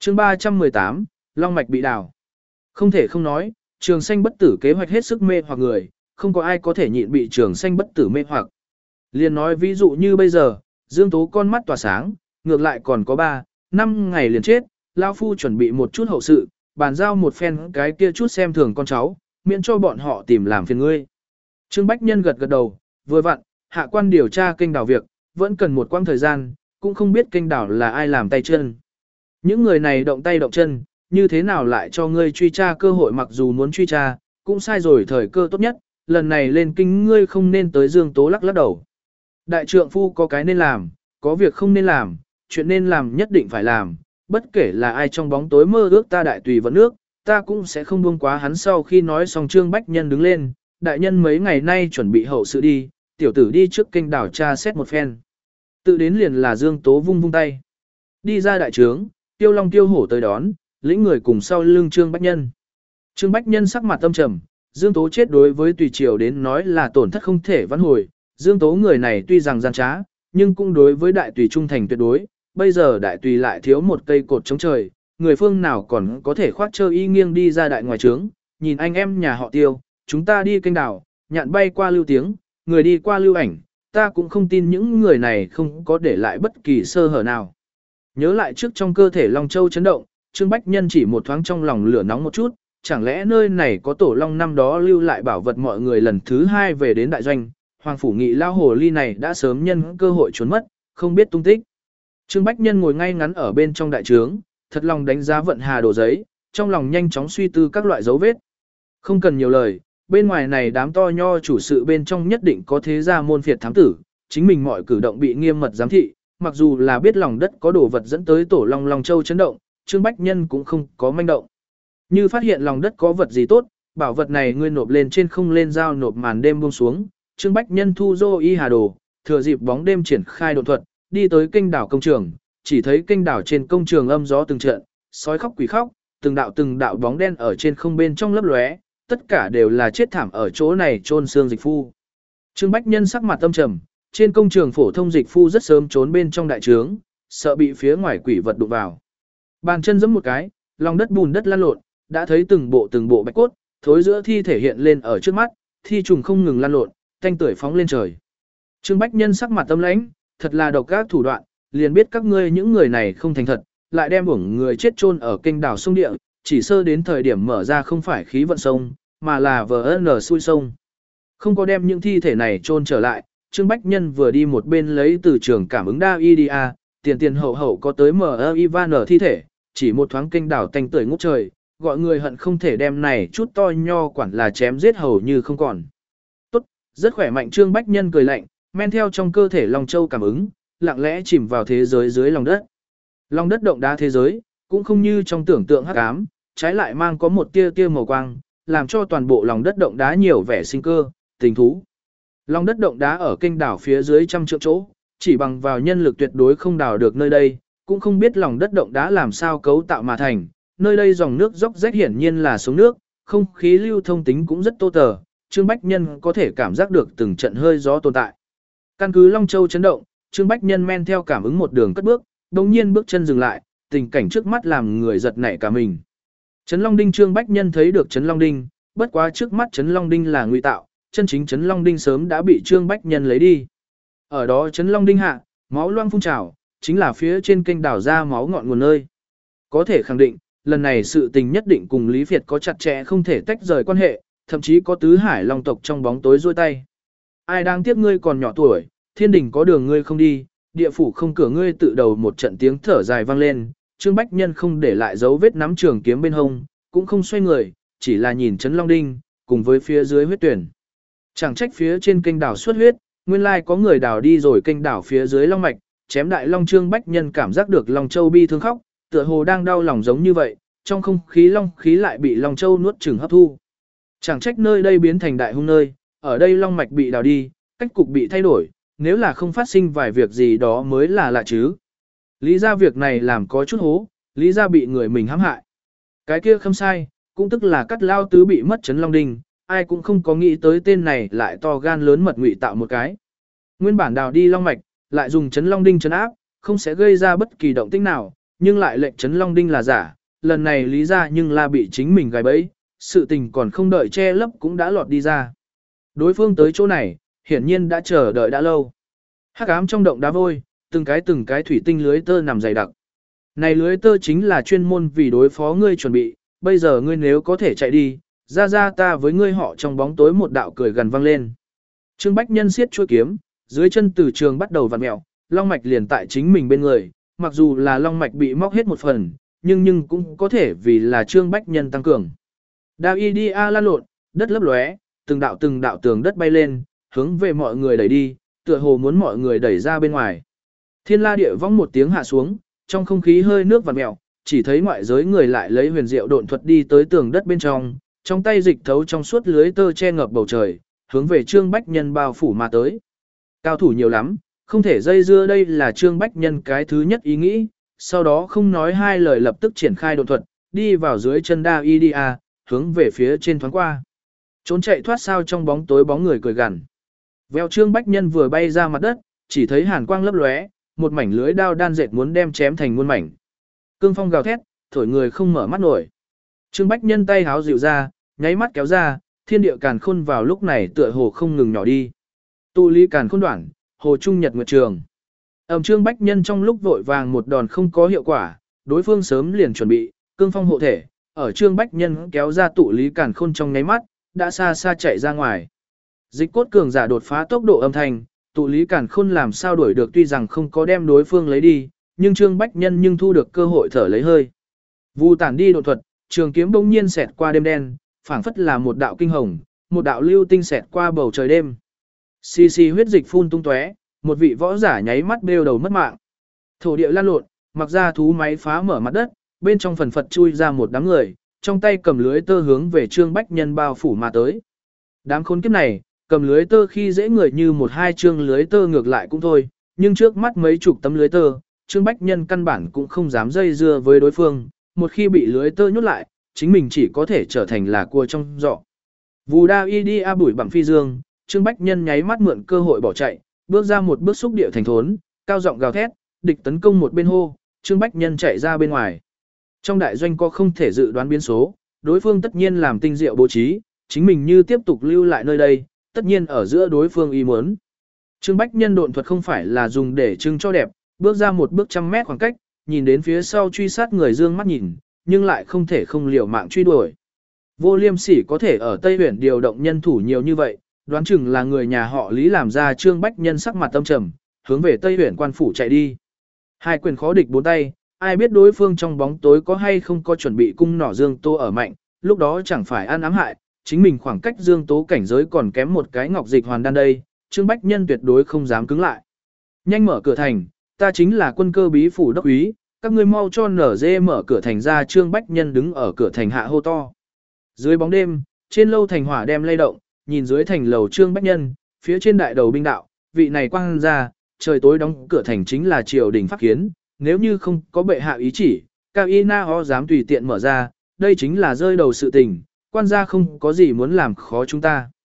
chương 318, Long mạch bị đào. Không thể không nói, trường sanh bất tử kế hoạch hết sức mê hoặc người, không có ai có thể nhịn bị trường sanh bất tử mê hoặc. Liên nói ví dụ như bây giờ, Dương Tố con mắt tỏa sáng, ngược lại còn có 3-5 ngày liền chết, Lao Phu chuẩn bị một chút hậu sự, bàn giao một phen cái kia chút xem thường con cháu, miễn cho bọn họ tìm làm phiền ngươi. Trương Bách Nhân gật gật đầu, vừa vặn, hạ quan điều tra kênh đảo việc, vẫn cần một quãng thời gian, cũng không biết kênh đảo là ai làm tay chân. Những người này động tay động chân, như thế nào lại cho ngươi truy tra cơ hội, mặc dù muốn truy tra, cũng sai rồi thời cơ tốt nhất, lần này lên kinh ngươi không nên tới Dương Tố lắc lắc đầu. Đại trượng phu có cái nên làm, có việc không nên làm, chuyện nên làm nhất định phải làm, bất kể là ai trong bóng tối mơ ước ta đại tùy vẫn nước, ta cũng sẽ không buông quá hắn. Sau khi nói xong Trương Bách Nhân đứng lên, đại nhân mấy ngày nay chuẩn bị hậu sự đi, tiểu tử đi trước kênh đảo tra xét một phen. Tự đến liền là Dương Tố vung vung tay. Đi ra đại trướng, Tiêu Long Tiêu Hổ tới đón, lĩnh người cùng sau lưng Trương Bách Nhân. Trương Bách Nhân sắc mặt tâm trầm, Dương Tố chết đối với tùy triều đến nói là tổn thất không thể vãn hồi. Dương Tố người này tuy rằng gian trá, nhưng cũng đối với đại tùy trung thành tuyệt đối. Bây giờ đại tùy lại thiếu một cây cột chống trời, người phương nào còn có thể khoác trơ y nghiêng đi ra đại ngoài trướng. Nhìn anh em nhà họ Tiêu, chúng ta đi kênh đảo, nhạn bay qua lưu tiếng, người đi qua lưu ảnh, ta cũng không tin những người này không có để lại bất kỳ sơ hở nào. Nhớ lại trước trong cơ thể Long Châu chấn động, Trương Bách Nhân chỉ một thoáng trong lòng lửa nóng một chút, chẳng lẽ nơi này có tổ long năm đó lưu lại bảo vật. Mọi người lần thứ 2 về đến đại doanh, Hoàng Phủ Nghị lao hồ ly này đã sớm nhân cơ hội trốn mất, không biết tung tích. Trương Bách Nhân ngồi ngay ngắn ở bên trong đại trướng, thật lòng đánh giá vận hà đồ giấy, trong lòng nhanh chóng suy tư các loại dấu vết. Không cần nhiều lời, bên ngoài này đám to nho chủ sự bên trong nhất định có thế gia môn phiệt thám tử, chính mình mọi cử động bị nghiêm mật giám thị, mặc dù là biết lòng đất có đồ vật dẫn tới tổ long Long Châu chấn động, Trương Bách Nhân cũng không có manh động. Như phát hiện lòng đất có vật gì tốt, bảo vật này ngươi nộp lên trên không lên giao nộp màn đêm buông xuống, Trương Bách Nhân thu dô y hà đồ, thừa dịp bóng đêm triển khai độn thuật, đi tới kênh đảo công trường, chỉ thấy kênh đảo trên công trường âm gió từng trận, sói khóc quỷ khóc, từng đạo bóng đen ở trên không bên trong lấp lóe, tất cả đều là chết thảm ở chỗ này chôn xương dịch phu. Trương Bách Nhân sắc mặt âm trầm, trên công trường phổ thông dịch phu rất sớm trốn bên trong đại trướng, sợ bị phía ngoài quỷ vật đụng vào. Bàn chân giẫm một cái, lòng đất bùn đất lăn lộn, đã thấy từng bộ bạch cốt, thối giữa thi thể hiện lên ở trước mắt, thi trùng không ngừng lăn lộn, thanh tưởi phóng lên trời. Trương Bách Nhân sắc mặt âm lãnh, thật là độc ác thủ đoạn, liền biết các ngươi những người này không thành thật, lại đem uổng người chết chôn ở kênh đảo sông địa, chỉ sơ đến thời điểm mở ra không phải khí vận sông, mà là VN xuôi sông. Không có đem những thi thể này chôn trở lại, Trương Bách Nhân vừa đi một bên lấy từ trường cảm ứng đa IDA, tiền hậu có tới ME Ivan thi thể, chỉ một thoáng kênh đảo tanh tưởi ngút trời, gọi người hận không thể đem này chút to nho quản là chém giết hầu như không còn. Tốt, rất khỏe mạnh. Trương Bách Nhân cười lạnh, men theo trong cơ thể Long Châu cảm ứng, lặng lẽ chìm vào thế giới dưới lòng đất. Lòng đất động đá thế giới, cũng không như trong tưởng tượng hắc ám, trái lại mang có một tia màu quang, làm cho toàn bộ lòng đất động đá nhiều vẻ sinh cơ, tình thú. Lòng đất động đá ở kênh đảo phía dưới trăm trượng chỗ, chỉ bằng vào nhân lực tuyệt đối không đào được nơi đây, cũng không biết lòng đất động đá làm sao cấu tạo mà thành. Nơi đây dòng nước dốc rách hiển nhiên là xuống nước, không khí lưu thông tính cũng rất tô tờ, Trương Bách Nhân có thể cảm giác được từng trận hơi gió tồn tại. Căn cứ Long Châu chấn động, Trương Bách Nhân men theo cảm ứng một đường cất bước, đồng nhiên bước chân dừng lại, tình cảnh trước mắt làm người giật nảy cả mình. Trấn Long Đinh. Trương Bách Nhân thấy được Trấn Long Đinh, bất quá trước mắt Trấn Long Đinh là ngụy tạo, chân chính Trấn Long Đinh sớm đã bị Trương Bách Nhân lấy đi. Ở đó Trấn Long Đinh hạ, máu loang phun trào, chính là phía trên kênh đảo ra máu ngọn nguồn nơi. Có thể khẳng định, lần này sự tình nhất định cùng Lý Việt có chặt chẽ không thể tách rời quan hệ, thậm chí có tứ hải long tộc trong bóng tối rôi tay. Ai đang tiếc ngươi còn nhỏ tuổi, thiên đình có đường ngươi không đi, địa phủ không cửa ngươi. Tự đầu một trận tiếng thở dài vang lên, Trương Bách Nhân không để lại dấu vết nắm trường kiếm bên hông, cũng không xoay người, chỉ là nhìn Trấn Long Đinh, cùng với phía dưới huyết tuyển. Chẳng trách phía trên kênh đảo xuất huyết, nguyên lai có người đào đi rồi kênh đảo phía dưới long mạch, chém đại long. Trương Bách Nhân cảm giác được Long Châu bi thương khóc, tựa hồ đang đau lòng giống như vậy, trong không khí long khí lại bị Long Châu nuốt chửng hấp thu. Chẳng trách nơi đây biến thành đại hung nơi, ở đây long mạch bị đào đi, cách cục bị thay đổi, nếu là không phát sinh vài việc gì đó mới là lạ chứ. Lý ra việc này làm có chút hố, Lý ra bị người mình hãm hại. Cái kia không sai, cũng tức là Cắt Lao Tứ bị mất Trấn Long Đinh, ai cũng không có nghĩ tới tên này lại to gan lớn mật ngụy tạo một cái. Nguyên bản đào đi long mạch, lại dùng Trấn Long Đinh trấn áp, không sẽ gây ra bất kỳ động tĩnh nào, nhưng lại lệnh Trấn Long Đinh là giả, lần này lý ra nhưng là bị chính mình gài bẫy, sự tình còn không đợi che lấp cũng đã lọt đi ra. Đối phương tới chỗ này, hiển nhiên đã chờ đợi đã lâu. Hắc ám trong động đá vôi, từng cái thủy tinh lưới tơ nằm dày đặc. Này lưới tơ chính là chuyên môn vì đối phó ngươi chuẩn bị, bây giờ ngươi nếu có thể chạy đi, ra ta với ngươi họ trong bóng tối một đạo cười gần vang lên. Trương Bách Nhân siết chuôi kiếm, dưới chân từ trường bắt đầu vặn mẹo, long mạch liền tại chính mình bên người, mặc dù là long mạch bị móc hết một phần, nhưng cũng có thể vì là Trương Bách Nhân tăng cường. Đao y đi a lan lộn, đất lấp lóe, từng đạo tường đất bay lên, hướng về mọi người đẩy đi, tựa hồ muốn mọi người đẩy ra bên ngoài. Thiên la địa vong một tiếng hạ xuống, trong không khí hơi nước vặn mèo, chỉ thấy ngoại giới người lại lấy huyền diệu độn thuật đi tới tường đất bên trong tay dịch thấu trong suốt lưới tơ che ngập bầu trời, hướng về Trương Bách Nhân bao phủ mà tới. Cao thủ nhiều lắm, không thể dây dưa, đây là Trương Bách Nhân cái thứ nhất ý nghĩ, sau đó không nói hai lời lập tức triển khai độn thuật, đi vào dưới chân đa y đi a, hướng về phía trên thoáng qua. Trốn chạy thoát sao trong bóng tối bóng người cười gằn. Vèo Trương Bách Nhân vừa bay ra mặt đất, chỉ thấy hàn quang lấp lóe, một mảnh lưới đao đan dệt muốn đem chém thành muôn mảnh. Cương phong gào thét, thổi người không mở mắt nổi. Trương Bách Nhân tay háo dịu ra, nháy mắt kéo ra, thiên địa càn khôn vào lúc này tựa hồ không ngừng nhỏ đi. Tụ lý càn khôn đoạn, hồ trung nhật nguyệt trường. Trương Bách Nhân trong lúc vội vàng một đòn không có hiệu quả, đối phương sớm liền chuẩn bị, cương phong hộ thể, ở Trương Bách Nhân kéo ra tụ lý càn khôn trong nháy mắt, đã xa xa chạy ra ngoài. Dịch cốt cường giả đột phá tốc độ âm thanh, tụ lý càn khôn làm sao đuổi được, tuy rằng không có đem đối phương lấy đi, nhưng Trương Bách Nhân nhưng thu được cơ hội thở lấy hơi. Vu tản đi độ thuật, trường kiếm bỗng nhiên xẹt qua đêm đen, phảng phất là một đạo kinh hồng, một đạo lưu tinh xẹt qua bầu trời đêm. Xì xì huyết dịch phun tung tóe, một vị võ giả nháy mắt bêu đầu mất mạng. Thổ địa lan lộn, mặc ra thú máy phá mở mặt đất, bên trong phần phật chui ra một đám người, trong tay cầm lưới tơ hướng về Trương Bách Nhân bao phủ mà tới. Đám khốn kiếp này, cầm lưới tơ khi dễ người như một hai chương lưới tơ ngược lại cũng thôi, nhưng trước mắt mấy chục tấm lưới tơ, Trương Bách Nhân căn bản cũng không dám dây dưa với đối phương, một khi bị lưới tơ nhốt lại, chính mình chỉ có thể trở thành là cua trong giỏ. Vù đa y đi a bụi bằng phi dương, Trương Bách Nhân nháy mắt mượn cơ hội bỏ chạy, bước ra một bước xúc địa thành thốn, cao giọng gào thét, địch tấn công một bên hô, Trương Bách Nhân chạy ra bên ngoài. Trong đại doanh có không thể dự đoán biến số, đối phương tất nhiên làm tinh diệu bố trí, chính mình như tiếp tục lưu lại nơi đây, tất nhiên ở giữa đối phương ý muốn. Trương Bách Nhân độn thuật không phải là dùng để trưng cho đẹp, bước ra một bước 100 mét khoảng cách, nhìn đến phía sau truy sát người dương mắt nhìn, nhưng lại không thể không liều mạng truy đuổi. Vô Liêm Sỉ có thể ở Tây Huyển điều động nhân thủ nhiều như vậy, đoán chừng là người nhà họ Lý làm ra. Trương Bách Nhân sắc mặt tâm trầm, hướng về Tây Huyển quan phủ chạy đi. Hai quyền khó địch bốn tay, ai biết đối phương trong bóng tối có hay không có chuẩn bị cung nỏ Dương Tố ở mạnh, lúc đó chẳng phải ăn ám hại, chính mình khoảng cách Dương Tố cảnh giới còn kém một cái ngọc dịch hoàn đan đây, Trương Bách Nhân tuyệt đối không dám cứng lại. Nhanh mở cửa thành, ta chính là quân cơ bí phủ đốc úy, các ngươi mau cho nở dê mở cửa thành ra. Trương Bách Nhân đứng ở cửa thành hạ hô to. Dưới bóng đêm, trên lâu thành hỏa đem lay động, nhìn dưới thành lầu Trương Bách Nhân, phía trên đại đầu binh đạo, vị này quang ra, trời tối đóng cửa thành chính là triều đình pháp kiến, nếu như không có bệ hạ ý chỉ, cao y na ho dám tùy tiện mở ra, đây chính là rơi đầu sự tình, quan gia không có gì muốn làm khó chúng ta.